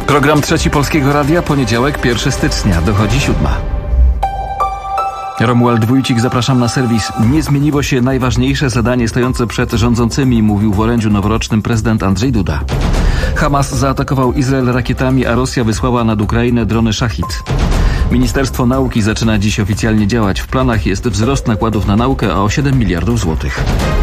Program Trzeci Polskiego Radia, poniedziałek, 1 stycznia, dochodzi 7. Romuald Wójcik, zapraszam na serwis. Nie zmieniło się najważniejsze zadanie stojące przed rządzącymi, mówił w orędziu noworocznym prezydent Andrzej Duda. Hamas zaatakował Izrael rakietami, a Rosja wysłała nad Ukrainę drony Szachid. Ministerstwo Nauki zaczyna dziś oficjalnie działać. W planach jest wzrost nakładów na naukę o 7 miliardów złotych.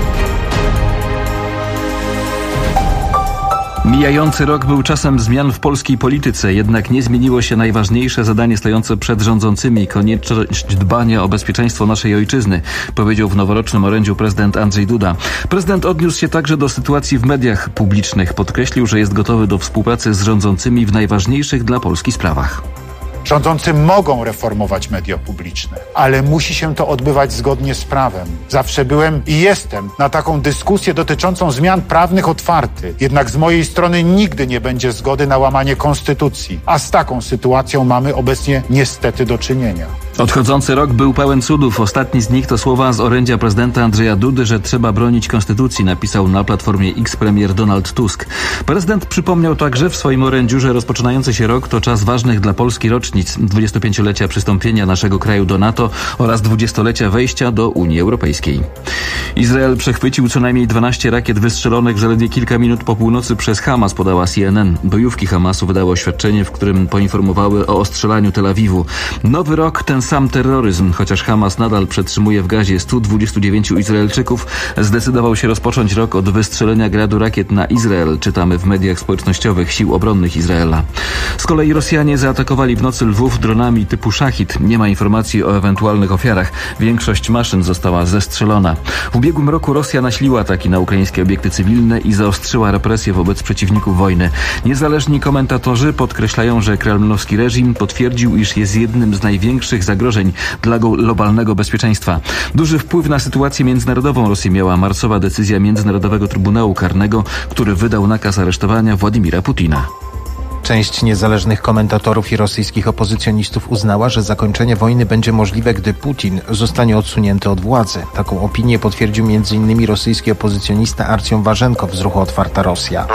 Mijający rok był czasem zmian w polskiej polityce, jednak nie zmieniło się najważniejsze zadanie stojące przed rządzącymi, konieczność dbania o bezpieczeństwo naszej ojczyzny, powiedział w noworocznym orędziu prezydent Andrzej Duda. Prezydent odniósł się także do sytuacji w mediach publicznych. Podkreślił, że jest gotowy do współpracy z rządzącymi w najważniejszych dla Polski sprawach. Rządzący mogą reformować media publiczne, ale musi się to odbywać zgodnie z prawem. Zawsze byłem i jestem na taką dyskusję dotyczącą zmian prawnych otwarty. Jednak z mojej strony nigdy nie będzie zgody na łamanie konstytucji. A z taką sytuacją mamy obecnie niestety do czynienia. Odchodzący rok był pełen cudów. Ostatni z nich to słowa z orędzia prezydenta Andrzeja Dudy, że trzeba bronić konstytucji, napisał na Platformie X premier Donald Tusk. Prezydent przypomniał także w swoim orędziu, że rozpoczynający się rok to czas ważnych dla Polski rocznic, 25-lecia przystąpienia naszego kraju do NATO oraz 20-lecia wejścia do Unii Europejskiej. Izrael przechwycił co najmniej 12 rakiet wystrzelonych zaledwie kilka minut po północy przez Hamas, podała CNN. Bojówki Hamasu wydały oświadczenie, w którym poinformowały o ostrzelaniu Tel Awiwu. Nowy rok, ten sam terroryzm, chociaż Hamas nadal przetrzymuje w gazie 129 Izraelczyków, zdecydował się rozpocząć rok od wystrzelenia gradu rakiet na Izrael, czytamy w mediach społecznościowych Sił Obronnych Izraela. Z kolei Rosjanie zaatakowali w nocy Lwów dronami typu Szachid. Nie ma informacji o ewentualnych ofiarach. Większość maszyn została zestrzelona. W ubiegłym roku Rosja nasiliła ataki na ukraińskie obiekty cywilne i zaostrzyła represje wobec przeciwników wojny. Niezależni komentatorzy podkreślają, że kremlowski reżim potwierdził, iż jest jednym z największych zagrożeń dla globalnego bezpieczeństwa. Duży wpływ na sytuację międzynarodową Rosji miała marcowa decyzja Międzynarodowego Trybunału Karnego, który wydał nakaz aresztowania Władimira Putina. Część niezależnych komentatorów i rosyjskich opozycjonistów uznała, że zakończenie wojny będzie możliwe, gdy Putin zostanie odsunięty od władzy. Taką opinię potwierdził m.in. rosyjski opozycjonista Artjom Warzenkow z ruchu Otwarta Rosja.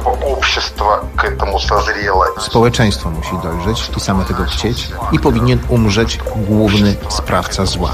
Społeczeństwo musi dojrzeć i same tego chcieć i powinien umrzeć główny sprawca zła.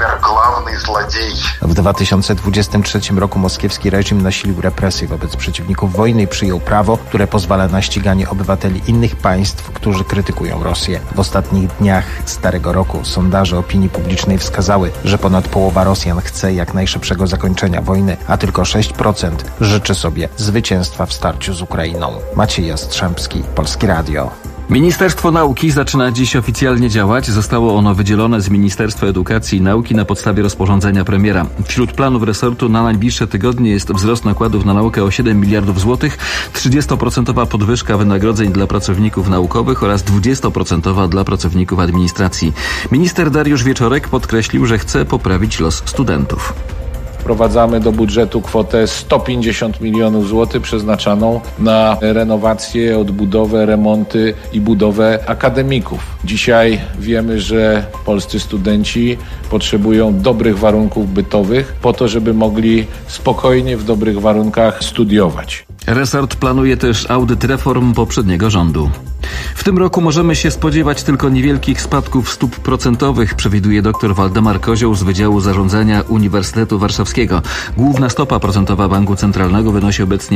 W 2023 roku moskiewski reżim nasilił represje wobec przeciwników wojny i przyjął prawo, które pozwala na ściganie obywateli innych państw, którzy krytykują Rosję. W ostatnich dniach starego roku sondaże opinii publicznej wskazały, że ponad połowa Rosjan chce jak najszybszego zakończenia wojny, a tylko 6% życzy sobie zwycięstwa w starciu z Ukrainą. Maciej Jastrzębski, Polskie Radio. Ministerstwo Nauki zaczyna dziś oficjalnie działać. Zostało ono wydzielone z Ministerstwa Edukacji i Nauki na podstawie rozporządzenia premiera. Wśród planów resortu na najbliższe tygodnie jest wzrost nakładów na naukę o 7 miliardów złotych, 30% podwyżka wynagrodzeń dla pracowników naukowych oraz 20% dla pracowników administracji. Minister Dariusz Wieczorek podkreślił, że chce poprawić los studentów. Wprowadzamy do budżetu kwotę 150 milionów złotych przeznaczaną na renowację, odbudowę, remonty i budowę akademików. Dzisiaj wiemy, że polscy studenci potrzebują dobrych warunków bytowych po to, żeby mogli spokojnie w dobrych warunkach studiować. Resort planuje też audyt reform poprzedniego rządu. W tym roku możemy się spodziewać tylko niewielkich spadków stóp procentowych, przewiduje dr Waldemar Kozioł z Wydziału Zarządzania Uniwersytetu Warszawskiego. Główna stopa procentowa Banku Centralnego wynosi obecnie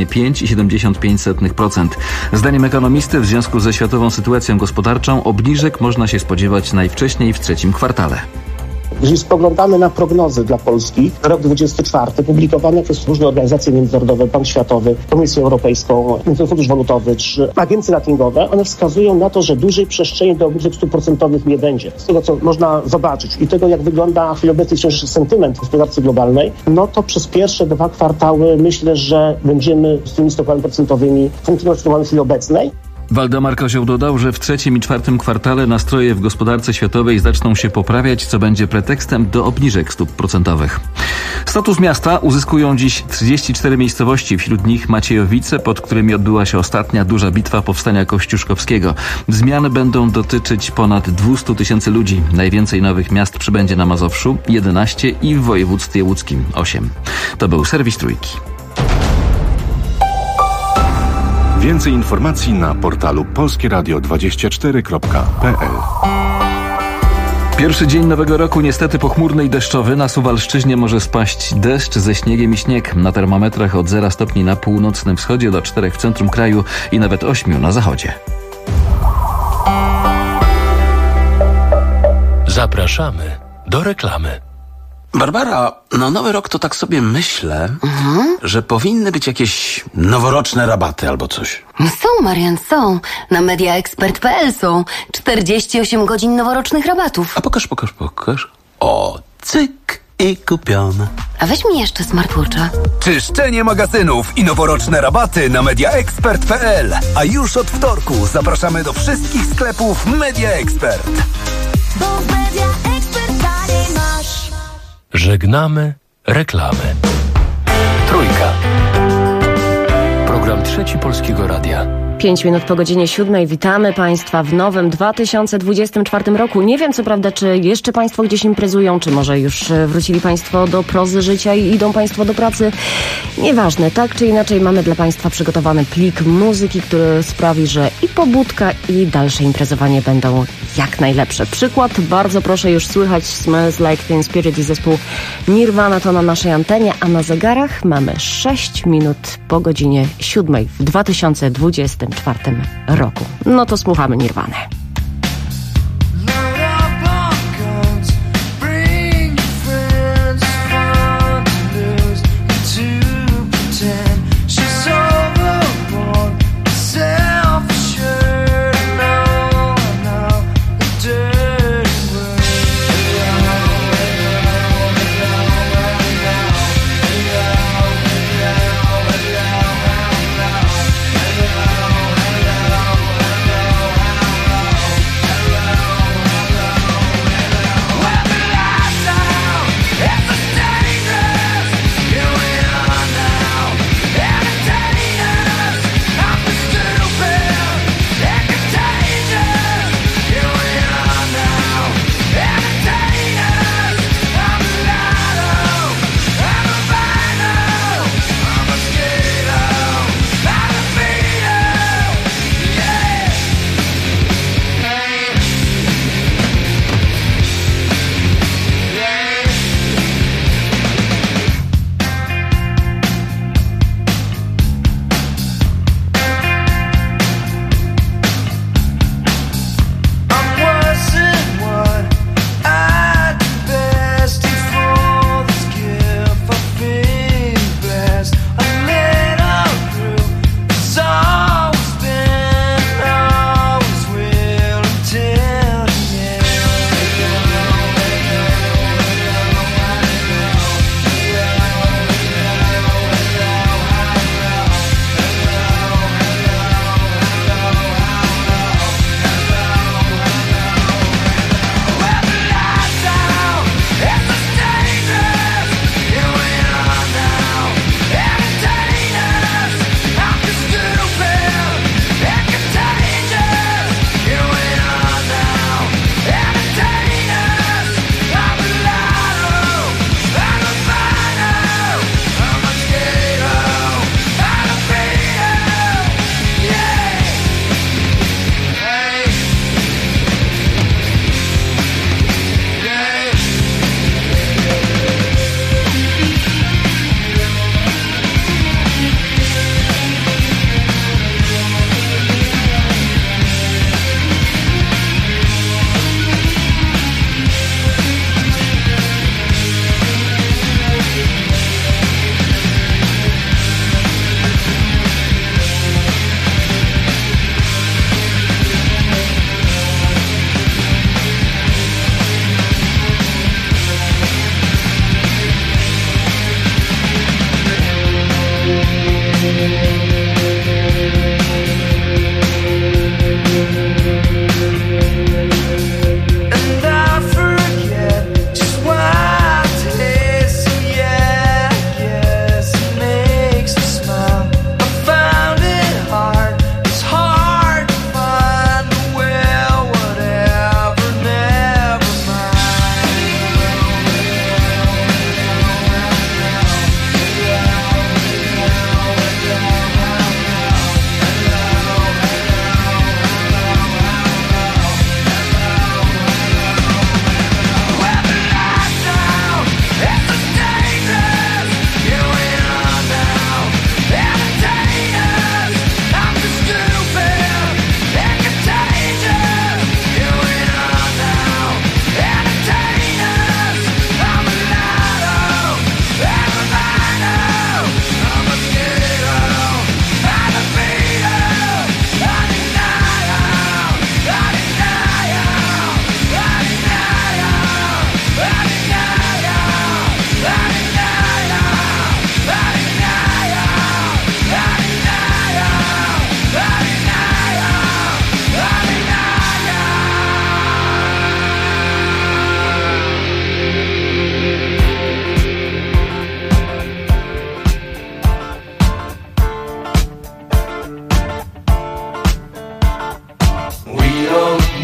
5,75%. Zdaniem ekonomisty w związku ze światową sytuacją gospodarczą obniżek można się spodziewać najwcześniej w trzecim kwartale. Jeżeli spoglądamy na prognozy dla Polski, rok 2024 publikowane przez różne organizacje międzynarodowe, Bank Światowy, Komisję Europejską, Międzynarodowy Fundusz Walutowy czy agencje ratingowe, one wskazują na to, że dużej przestrzeni do obniżek stóp procentowych nie będzie. Z tego, co można zobaczyć i tego, jak wygląda w chwili obecnej wciąż sentyment w gospodarce globalnej, no to przez pierwsze 2 kwartały myślę, że będziemy z tymi stopami procentowymi funkcjonować w chwili obecnej. Waldemar Kozioł dodał, że w trzecim i czwartym kwartale nastroje w gospodarce światowej zaczną się poprawiać, co będzie pretekstem do obniżek stóp procentowych. Status miasta uzyskują dziś 34 miejscowości, wśród nich Maciejowice, pod którymi odbyła się ostatnia duża bitwa powstania kościuszkowskiego. Zmiany będą dotyczyć ponad 200 000 ludzi. Najwięcej nowych miast przybędzie na Mazowszu, 11 i w województwie łódzkim 8. To był serwis Trójki. Więcej informacji na portalu polskieradio24.pl. Pierwszy dzień nowego roku niestety pochmurny i deszczowy. Na Suwalszczyźnie może spaść deszcz ze śniegiem i śnieg. Na termometrach od 0 stopni na północnym wschodzie do 4 w centrum kraju i nawet 8 na zachodzie. Zapraszamy do reklamy. Barbara, na Nowy Rok to tak sobie myślę, że powinny być jakieś noworoczne rabaty albo coś. Są, Marian, są. Na mediaexpert.pl są 48 godzin noworocznych rabatów. A pokaż. O, cyk i kupione. A weź mi jeszcze smartwatcha. Czyszczenie magazynów i noworoczne rabaty na mediaexpert.pl. A już od wtorku zapraszamy do wszystkich sklepów Media Expert. Bo w Media Expert taniej masz. Żegnamy reklamy. Trójka. Program Trzeci Polskiego Radia. 5 minut po godzinie 7. Witamy Państwa w nowym 2024 roku. Nie wiem co prawda, czy jeszcze Państwo gdzieś imprezują, czy może już wrócili Państwo do prozy życia i idą Państwo do pracy. Nieważne, tak czy inaczej mamy dla Państwa przygotowany plik muzyki, który sprawi, że i pobudka, i dalsze imprezowanie będą jak najlepsze. Przykład, bardzo proszę, już słychać Smells Like Teen Spirit i zespół Nirvana to na naszej antenie, a na zegarach mamy 6 minut po godzinie 7 w 2024 roku. No to słuchamy Nirvany.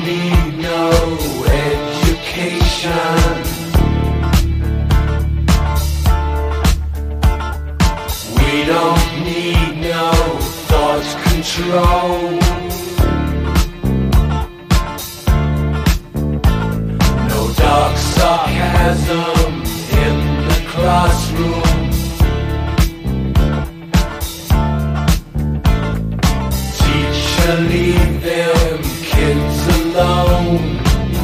need no education. We don't need no thought control. No dark sarcasm in the classroom. Teacher, leave them kids alone.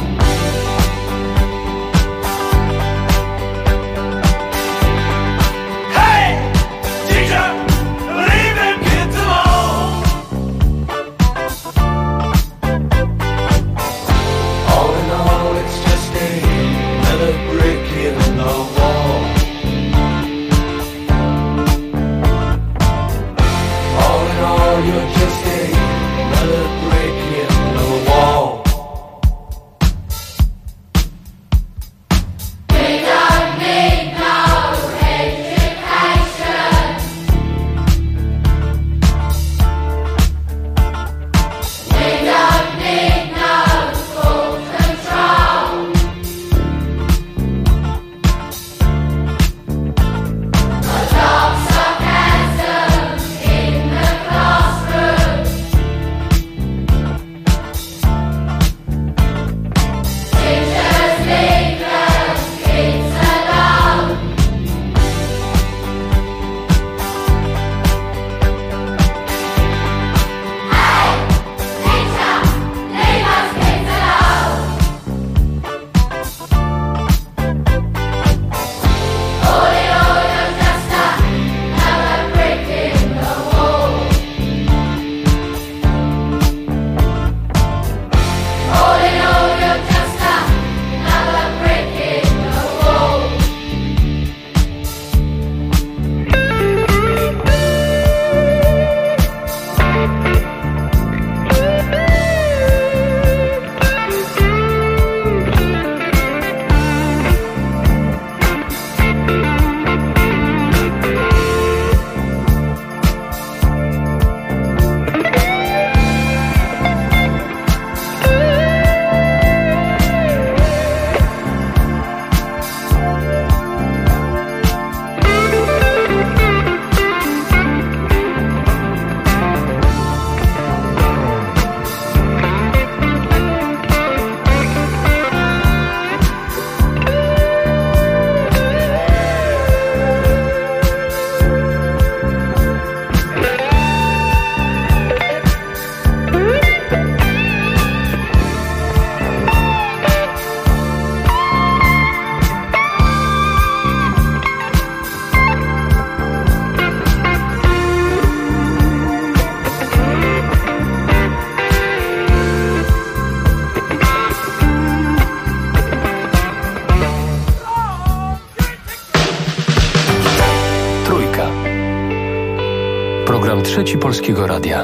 Program Trzeci Polskiego Radia.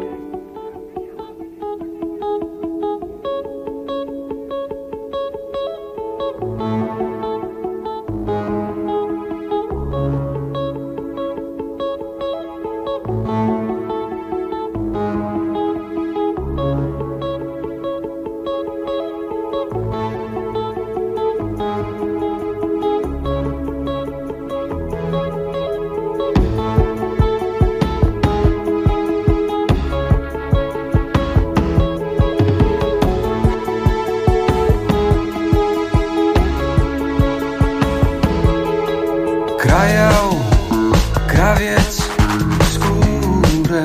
krawiec skórę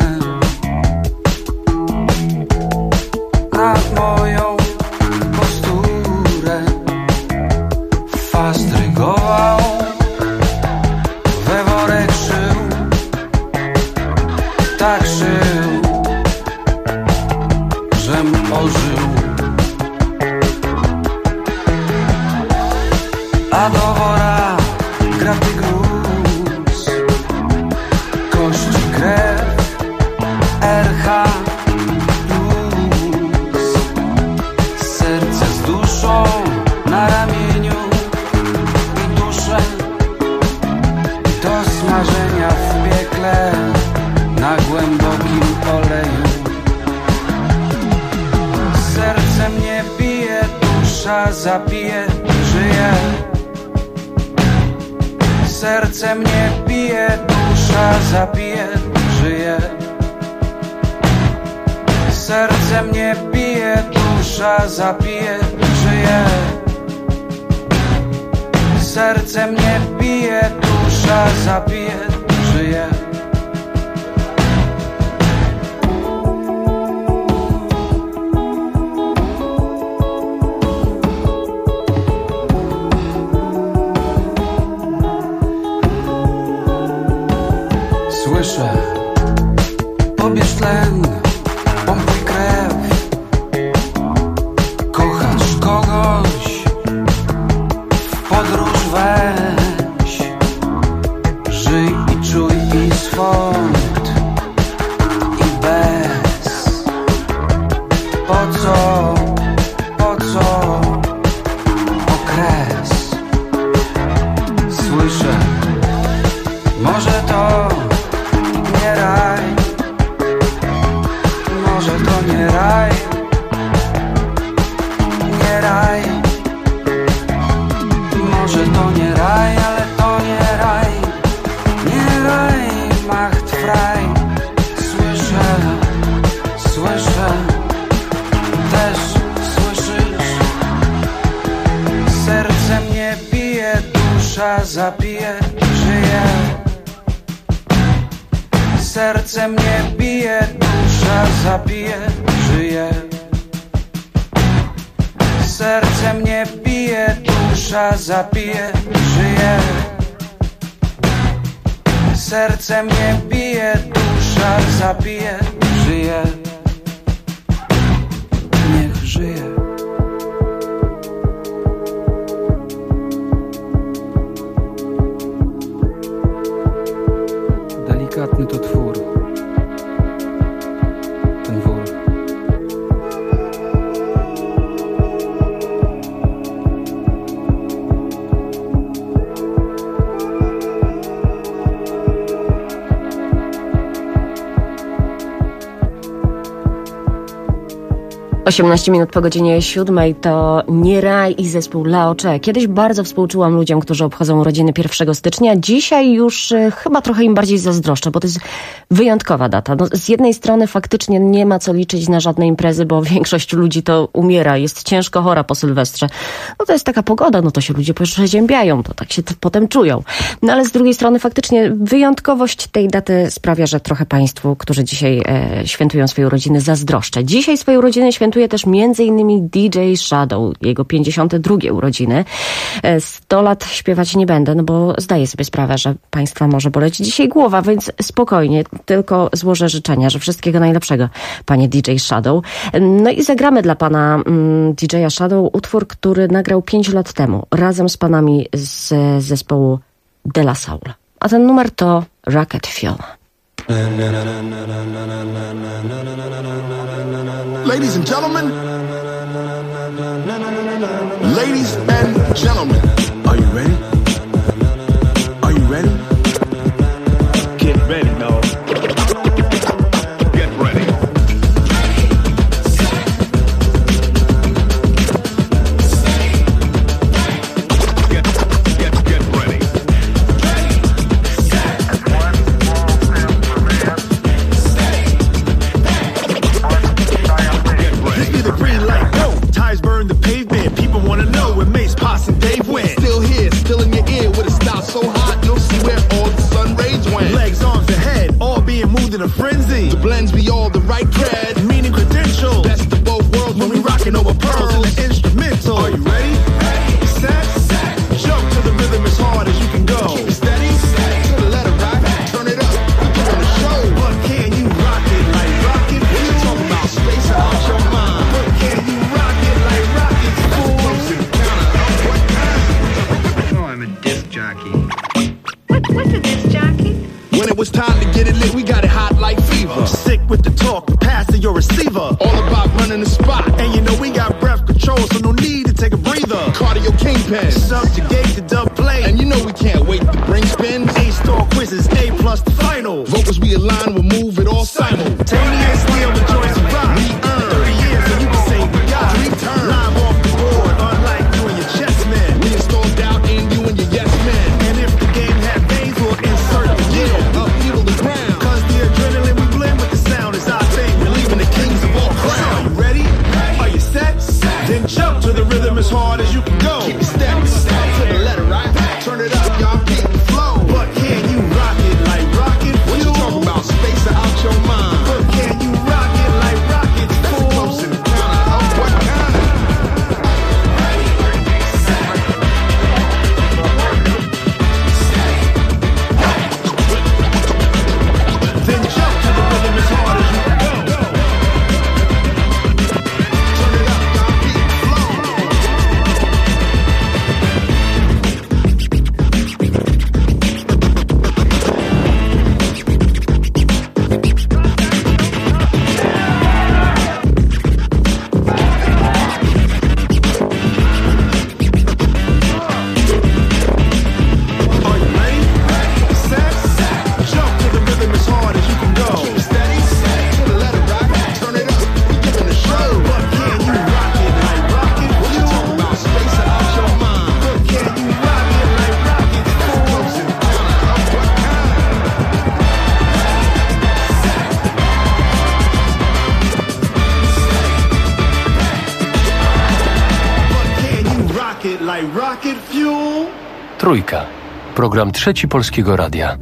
nad moją posturę fastrygował, we worek szył, tak szył, żem ożył. A do wora graty gruz, kości, krew, RH plus. Serce z duszą na ramieniu i duszę do smażenia w piekle na głębokim oleju. Sercem dusza zabije, żyje. Serce mnie bije, dusza zabije, żyje. Serce mnie bije, dusza zabije, żyje. Serce mnie bije, dusza zabije, żyje. Słyszę, pobierz tlen, pompuj krew. Kochasz kogoś, w podróż weź. Żyj i czuj i swąd i bez. Po co okres? Słyszę, może to nie raj, może to nie raj, nie raj, może to nie raj, ale to nie raj, nie raj, macht frei. Słyszę, też słyszysz, serce mnie bije, dusza zabije, żyje. Serce mnie bije, dusza zabije, żyje. Serce mnie bije, dusza zabije, żyje. Serce mnie bije, dusza zabije, żyje. Niech żyje. Delikatny to twór, ten wór. 18 minut po godzinie 7 to Nie Raj i zespół Laocze. Kiedyś bardzo współczułam ludziom, którzy obchodzą urodziny 1 stycznia. Dzisiaj już chyba trochę im bardziej zazdroszczę, bo to jest wyjątkowa data. No, z jednej strony faktycznie nie ma co liczyć na żadne imprezy, bo większość ludzi to umiera, jest ciężko chora po Sylwestrze. No to jest taka pogoda, no to się ludzie przeziębiają, to tak się potem czują. No ale z drugiej strony faktycznie wyjątkowość tej daty sprawia, że trochę państwu, którzy dzisiaj świętują swoje urodziny, zazdroszczę. Dzisiaj swoje urodziny świętuje też m.in. DJ Shadow, jego 52 urodziny. 100 lat śpiewać nie będę, no bo zdaję sobie sprawę, że państwa może boleć dzisiaj głowa, więc spokojnie, tylko złożę życzenia, że wszystkiego najlepszego, panie DJ Shadow. No i zagramy dla pana DJ-a Shadow utwór, który nagrał 5 lat temu, razem z panami z zespołu De La Soul. A ten numer to Rocket Fuel. Ladies and gentlemen, ladies and gentlemen, are you ready? Are you ready? Get ready, dog. Get ready. Get ready. This be the green light, go. Tires burn the pavement. People wanna know where Mace, Posse, and Dave went. Still here, still in your ear with a style so hot, you'll see where all the sun rays went. Legs, arms, and head, all being moved in a frenzy. The blends be all the right cred, meaning credentials. Best of both worlds when we rockin' over pearls in the instrumental. Are you ready? Set, jump to the rhythm as hard as you can go. Keep it steady, to the letter right, turn it up, we're doing a show. But can you rock it like rocket? What you talking about? Space out your mind. But can you rock it like rockets? Fool. Close to the counter. What kind? Oh, I'm a disc jockey. What's a disc jockey? When it was time to get it lit, we got it hot like fever. Sick with the talk, passing your receiver. All about running the spot. And you know we got breath control, so no need to take a breather. Cardio kingpin, subjugate the dub play. And you know we can't wait to bring spins. A-star quizzes, A+ the final. Vocals we align, we'll move it all simultaneously on the joints of rock. We earn 30 years, so you can say we got. Return live off the board, like rocket fuel. Trójka. Program Trzeci Polskiego Radia.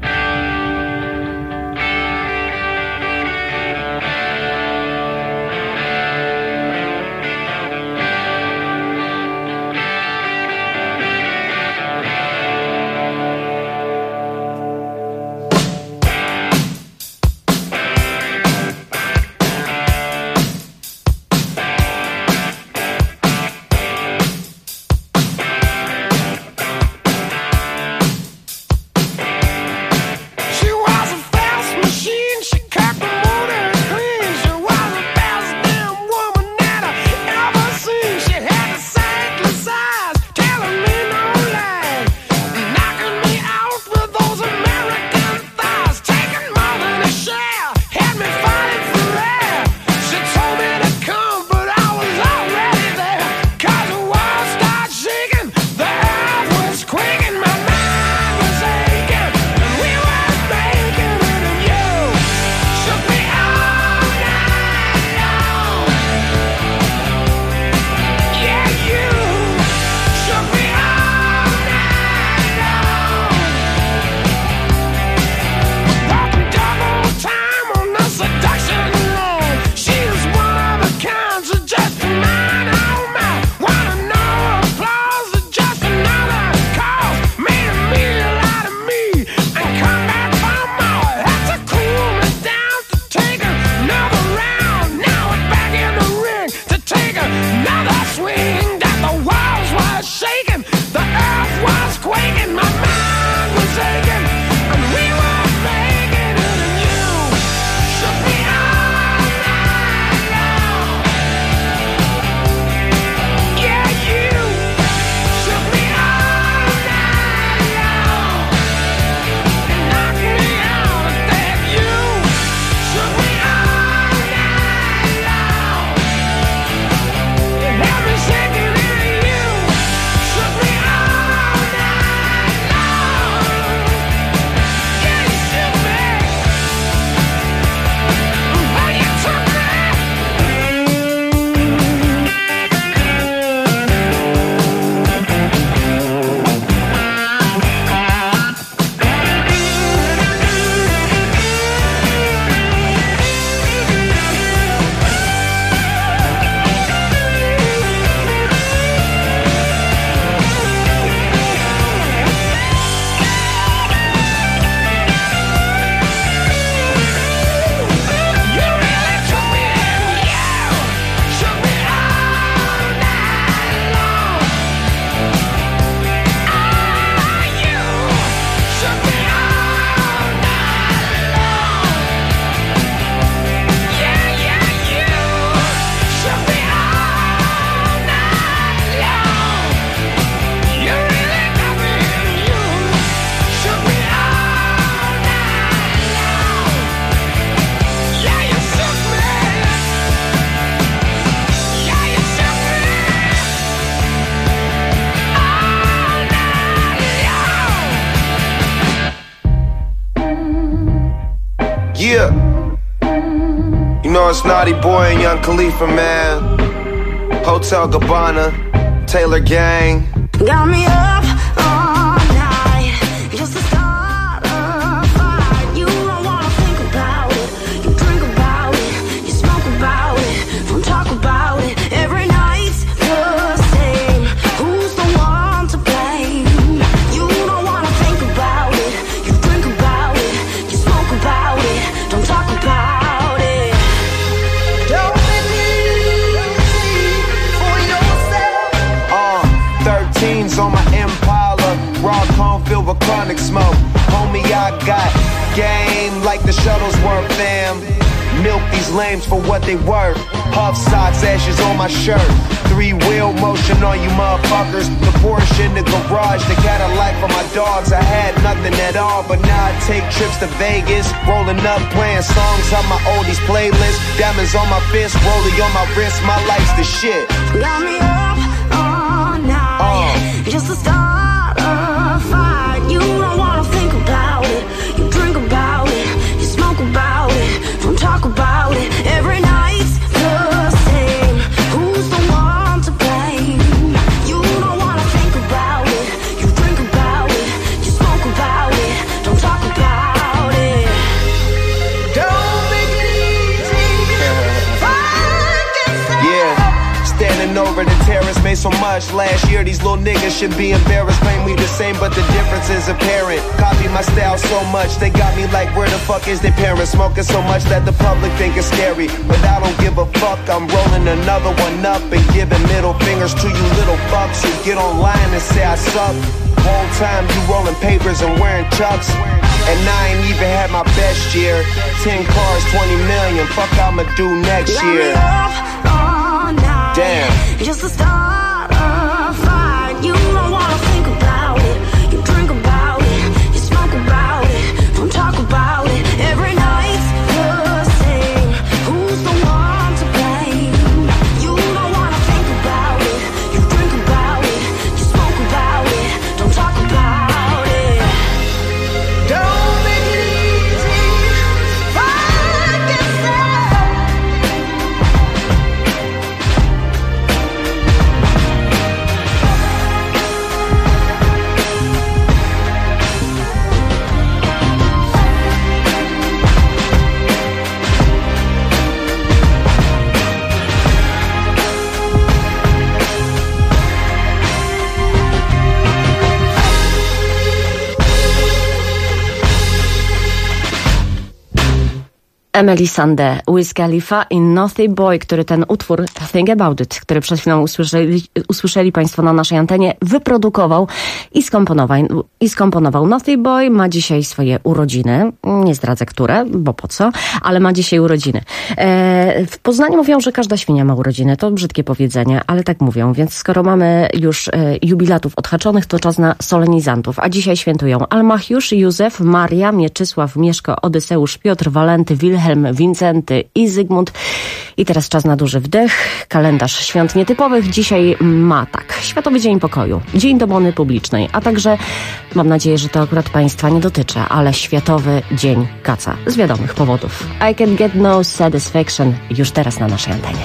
Yeah. You know it's Naughty Boy and Young Khalifa, man. Hotel Gabbana, Taylor Gang. Got me up all night just to start a fight. You don't wanna think about it. You drink about it. You smoke about it. Don't talk about it. Every night's the same. Who's the one to blame? You don't wanna think about it. You drink about it. You smoke about it. Don't talk about it. Don't believe for yourself. 13's on my Impala, raw cone filled with chronic smoke. Homie, I got game like the Shuttlesworth fam. Milk these lames for what they worth. Puff socks, ashes on my shirt. 3-wheel motion on you motherfuckers. The Porsche in the garage, the Cadillac for my dogs. I had nothing at all, but now I take trips to Vegas. Rolling up, playing songs on my oldies playlist. Diamonds on my fist, rolling on my wrist. My life's the shit. Got me up all night just to start a fight. You don't wanna think about it. You drink about it. You smoke about it. Don't talk about it. Every night's the same. Who's the one to blame? You don't wanna think about Fighting over the terrace made so much last year. These little niggas should be embarrassed. Claim we the same, but the difference is apparent. Copy my style so much, they got me like, where the fuck is their parents? Smoking so much that the public think it's scary, but I don't give a fuck. I'm rolling another one up and giving middle fingers to you little fucks who get online and say I suck. Whole time you rolling papers and wearing chucks, and I ain't even had my best year. 10 cars, 20 million, fuck I'ma do next year. Damn. Just to start a fight. You don't wanna think about it. You drink about it. You smoke about it. Don't talk about it. Every night's the same. Who's the one to blame? You don't wanna think about it. You drink about it. You smoke about it. Don't talk about it. Don't make it easy. Fuck yourself. Emeli Sandé, Wiz Khalifa i Naughty Boy, który ten utwór Think About It, który przed chwilą usłyszeli Państwo na naszej antenie, wyprodukował i skomponował. Naughty Boy ma dzisiaj swoje urodziny. Nie zdradzę które, bo po co, ale ma dzisiaj urodziny. W Poznaniu mówią, że każda świnia ma urodziny. To brzydkie powiedzenie, ale tak mówią. Więc skoro mamy już jubilatów odhaczonych, to czas na solenizantów. A dzisiaj świętują Almachiusz, Józef, Maria, Mieczysław, Mieszko, Odyseusz, Piotr, Walenty, Wilhelm, Wincenty i Zygmunt. I teraz czas na duży wdech. Kalendarz świąt nietypowych dzisiaj ma tak: Światowy Dzień Pokoju, Dzień do Bony Publicznej, a także, mam nadzieję, że to akurat Państwa nie dotyczy, ale Światowy Dzień Kaca. Z wiadomych powodów. I can get no satisfaction już teraz na naszej antenie.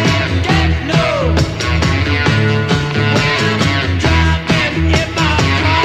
Driving in my car.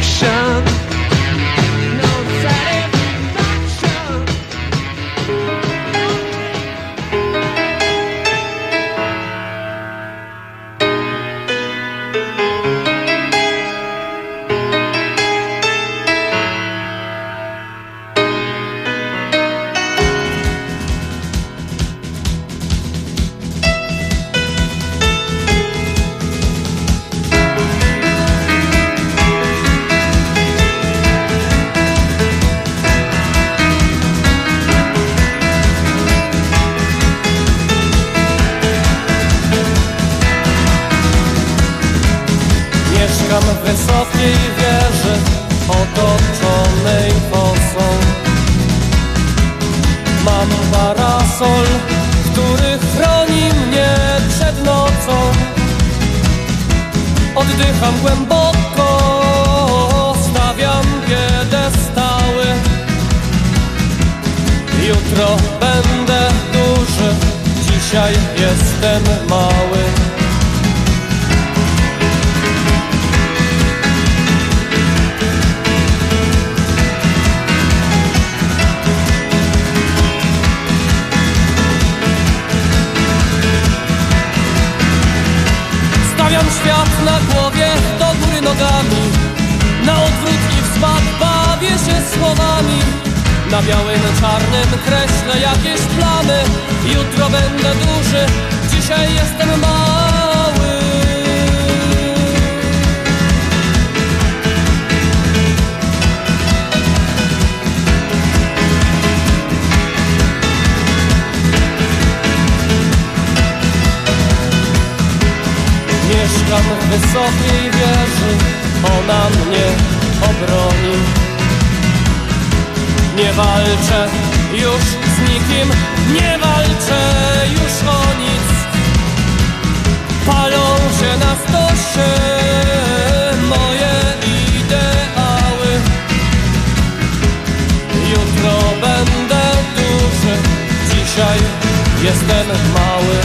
satisfaction. No satisfaction. Mieszkam w wysokiej wieży, otoczonej fosą. Mam parasol, który chroni mnie przed nocą. Oddycham głęboko, stawiam piedestały. Jutro będę duży, dzisiaj jestem mały. Stawiam świat na głowie, do góry nogami. Na odwrót i wzpad bawię się słowami. Na białym, czarnym kreślę jakieś plany. Jutro będę duży, dzisiaj jestem mały. Mieszkam w wysokiej wieży, ona mnie obroni. Nie walczę już z nikim, nie walczę już o nic. Palą się na stosie moje ideały. Jutro będę duży, dzisiaj jestem mały.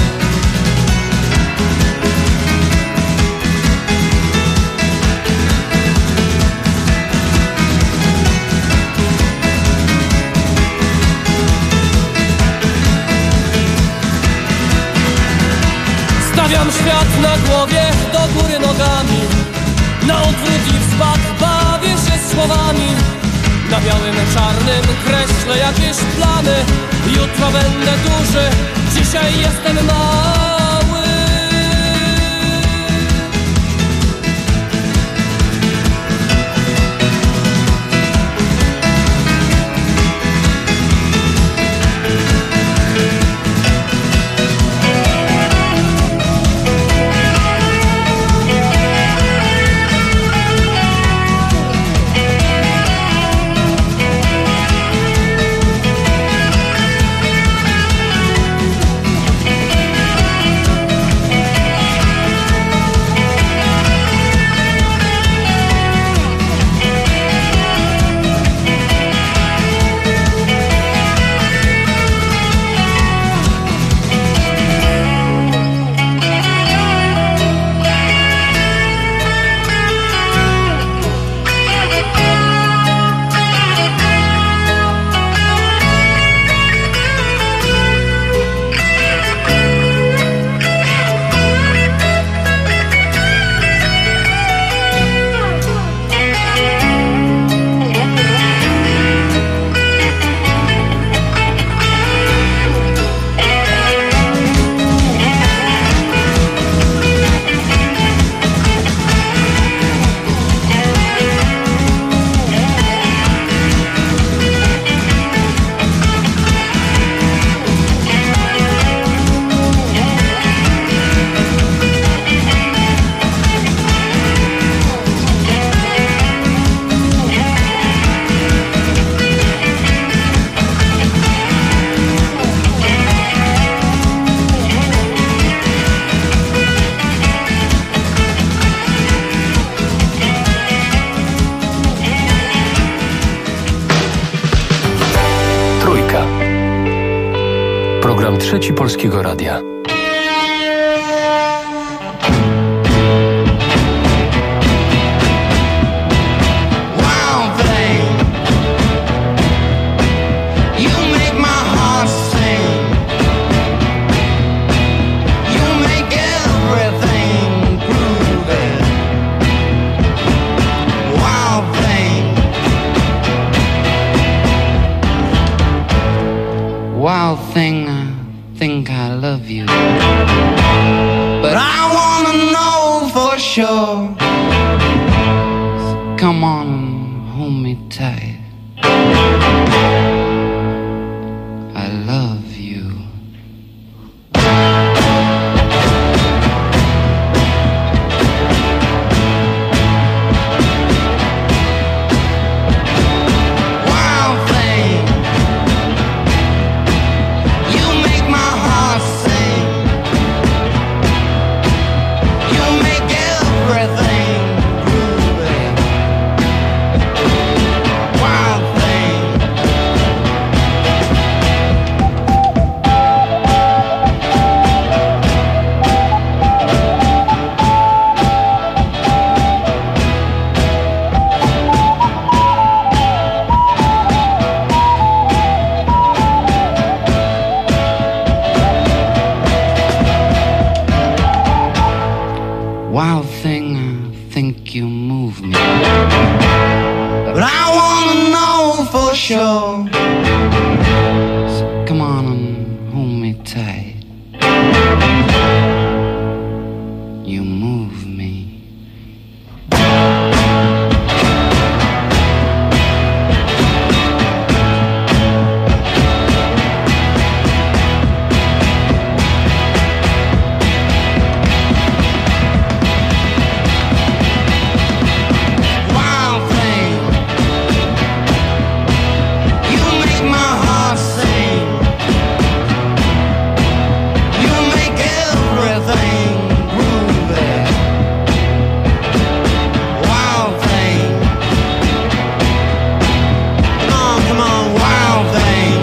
Stawiam świat na głowie, do góry nogami. Na odwrót i wzpad bawię się słowami. Na białym, czarnym kreślę jakieś plany. Jutro będę duży, dzisiaj jestem mały. Program Trzeci Polskiego Radia. sure. Come on and hold me tight. I love you. Wild thing, you make my heart sing. You make everything groovy. Wild thing. Wild thing, I think you move me. But I wanna know for sure. So come on and hold me tight. You move me. Wild thing, you make my heart sing. You make everything groovy. Wild thing, come on, wild thing.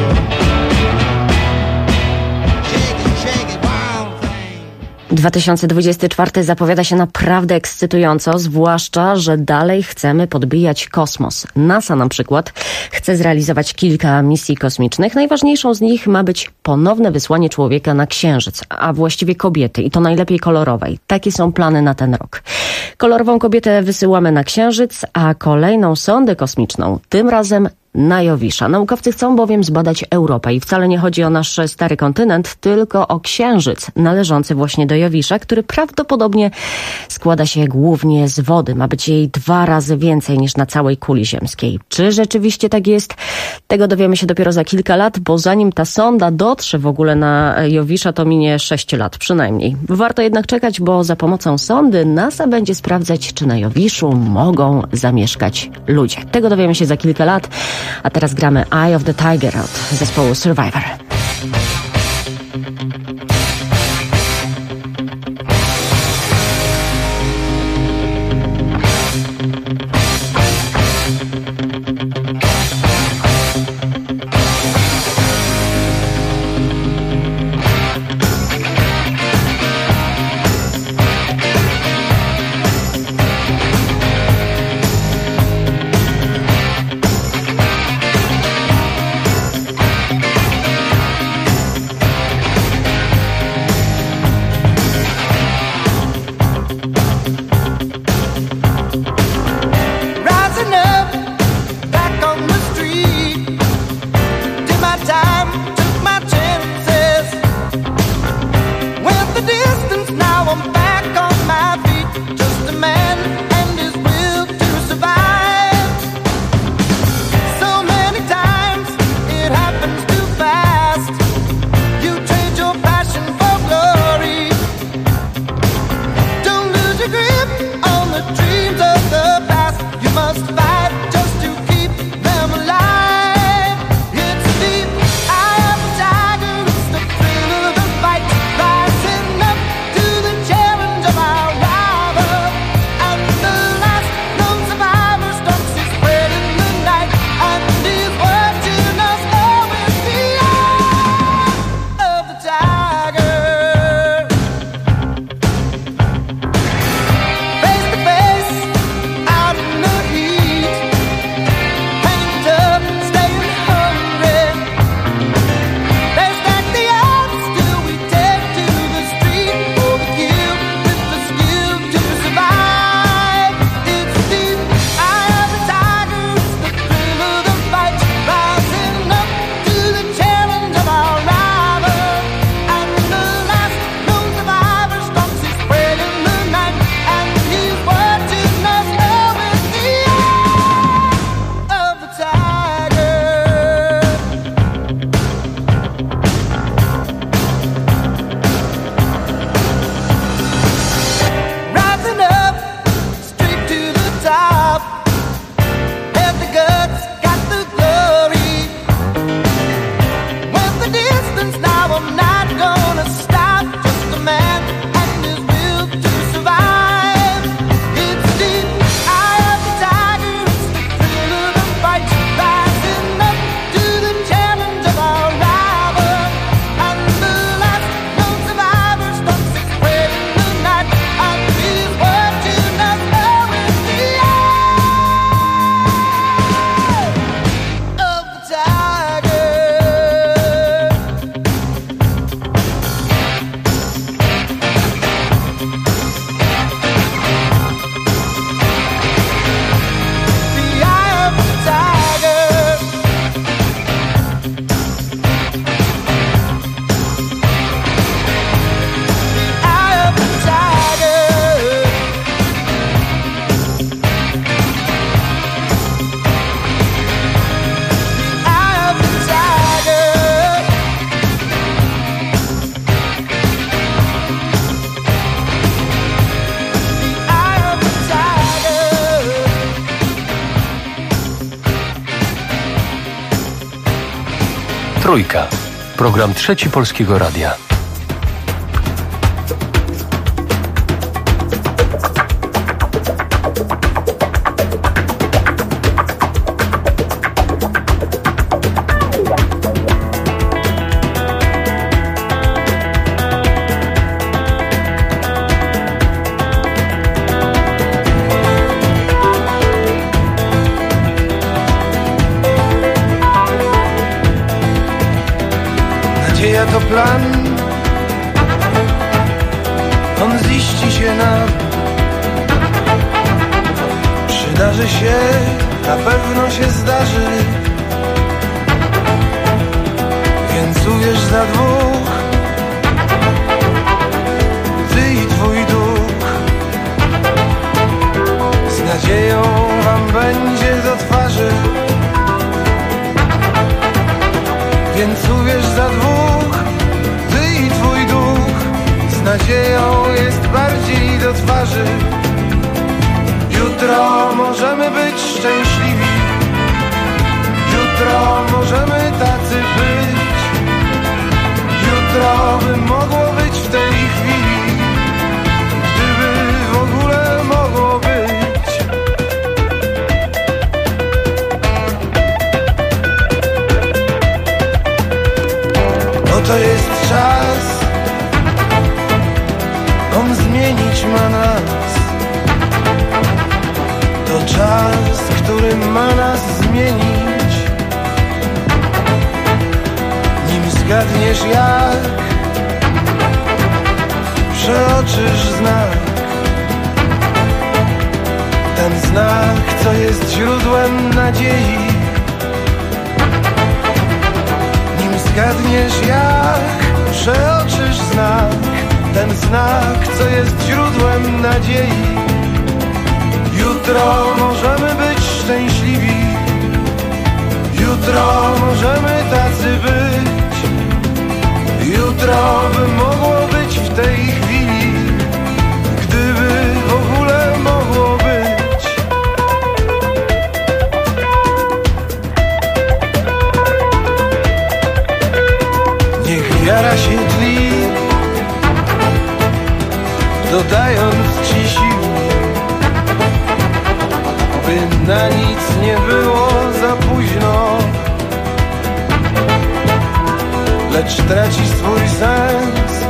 Shake it, wild thing. 2024 zapowiada się naprawdę ekscytująco, zwłaszcza, że dalej chcemy podbijać kosmos. NASA na przykład chce zrealizować kilka misji kosmicznych. Najważniejszą z nich ma być ponowne wysłanie człowieka na Księżyc, a właściwie kobiety i to najlepiej kolorowej. Takie są plany na ten rok. Kolorową kobietę wysyłamy na Księżyc, a kolejną sondę kosmiczną tym razem na Jowisza. Naukowcy chcą bowiem zbadać Europę i wcale nie chodzi o nasz stary kontynent, tylko o Księżyc należący właśnie do Jowisza, który prawdopodobnie składa się głównie z wody. Ma być jej 2 razy więcej niż na całej kuli ziemskiej. Czy rzeczywiście tak jest? Tego dowiemy się dopiero za kilka lat, bo zanim ta sonda dotrze w ogóle na Jowisza, to minie 6 lat przynajmniej. Warto jednak czekać, bo za pomocą sondy NASA będzie sprawdzać, czy na Jowiszu mogą zamieszkać ludzie. Tego dowiemy się za kilka lat. A teraz gramy Eye of the Tiger od zespołu Survivor. Trójka. Program Trzeci Polskiego Radia. Nadzieja to plan, on ziści się nam. Przydarzy się, na pewno się zdarzy. Więc uwierz za dwóch, ty i twój duch. Z nadzieją wam będzie do twarzy. Więc uwierz za dwóch, ty i twój duch. Z nadzieją jest bardziej do twarzy. Jutro możemy być szczęśliwi. Jutro możemy tacy być. Jutro by mogło być w tej chwili, gdyby w ogóle mogło być. To jest czas, on zmienić ma nas. To czas, który ma nas zmienić. Nim zgadniesz jak, przeoczysz znak. Ten znak, co jest źródłem nadziei. Zgadniesz jak, przeoczysz znak. Ten znak, co jest źródłem nadziei. Jutro możemy być szczęśliwi. Jutro możemy tacy być. Jutro by mogło być w tej chwili, gdyby w ogóle mogło być. Wiara się tli, dodając ci sił, by na nic nie było za późno. Lecz traci swój sens,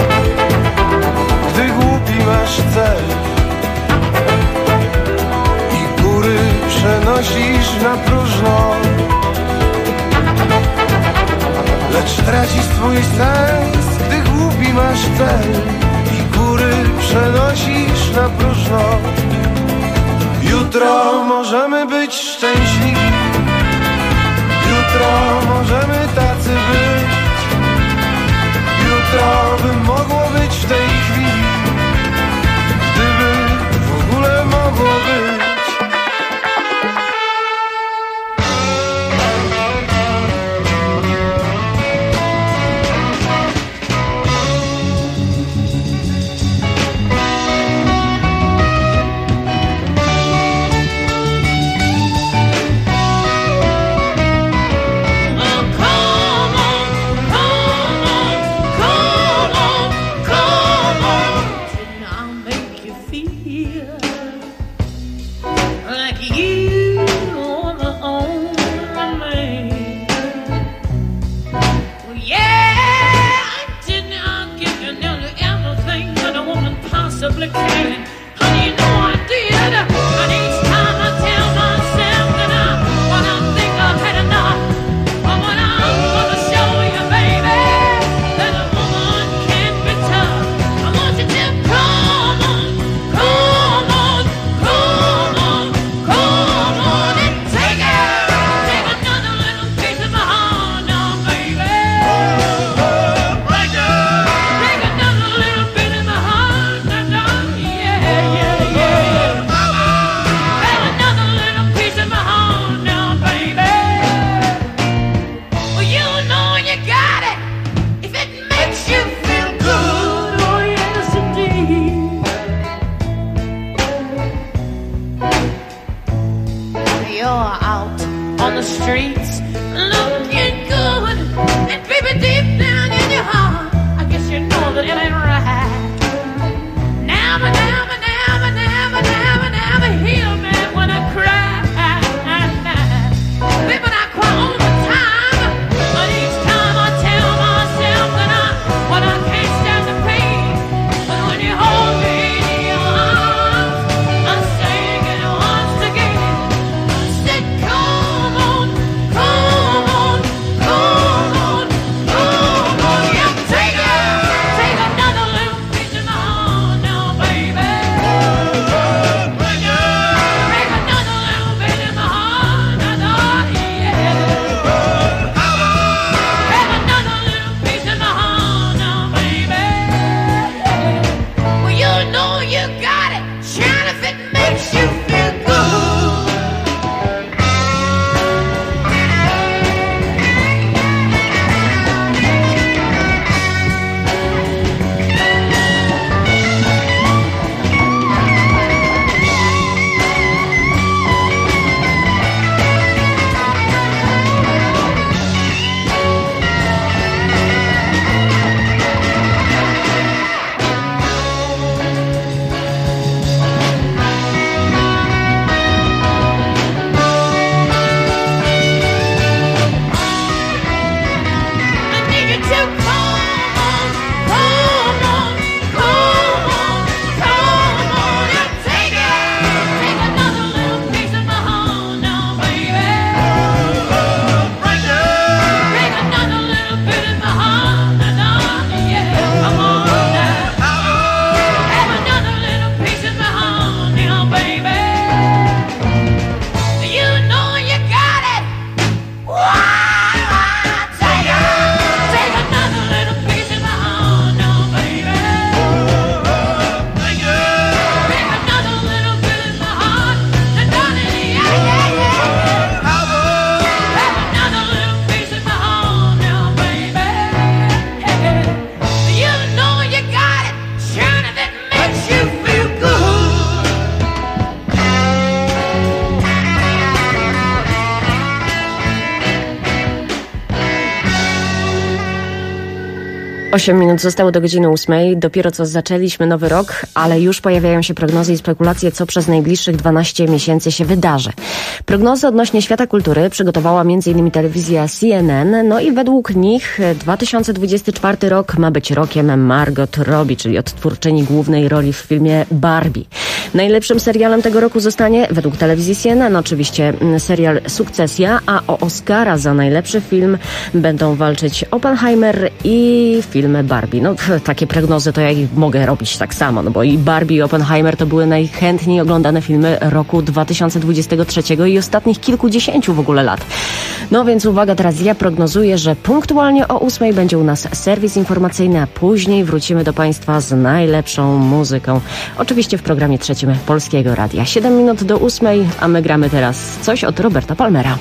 gdy głupi masz cel i góry przenosisz na próżno. Lecz traci swój sens, gdy głupi masz cel i góry przenosisz na próżno. Jutro możemy być szczęśliwi. Jutro możemy tacy być. Jutro by mogło być w tej chwili, gdyby w ogóle mogło być. You're out on the streets looking good. 8 minut zostało do godziny 8. Dopiero co zaczęliśmy nowy rok, ale już pojawiają się prognozy i spekulacje, co przez najbliższych 12 miesięcy się wydarzy. Prognozy odnośnie świata kultury przygotowała m.in. telewizja CNN, no i według nich 2024 rok ma być rokiem Margot Robbie, czyli odtwórczyni głównej roli w filmie Barbie. Najlepszym serialem tego roku zostanie, według telewizji CNN, oczywiście serial Sukcesja, a o Oscara za najlepszy film będą walczyć Oppenheimer i film Barbie. No takie prognozy to ja ich mogę robić tak samo, no bo i Barbie i Oppenheimer to były najchętniej oglądane filmy roku 2023 i ostatnich kilkudziesięciu w ogóle lat. No więc uwaga, teraz ja prognozuję, że punktualnie o 8 będzie u nas serwis informacyjny, a później wrócimy do Państwa z najlepszą muzyką. Oczywiście w programie trzecim Polskiego Radia. 7 minut do 8, a my gramy teraz coś od Roberta Palmera.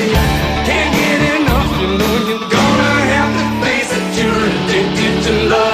Addicted to love.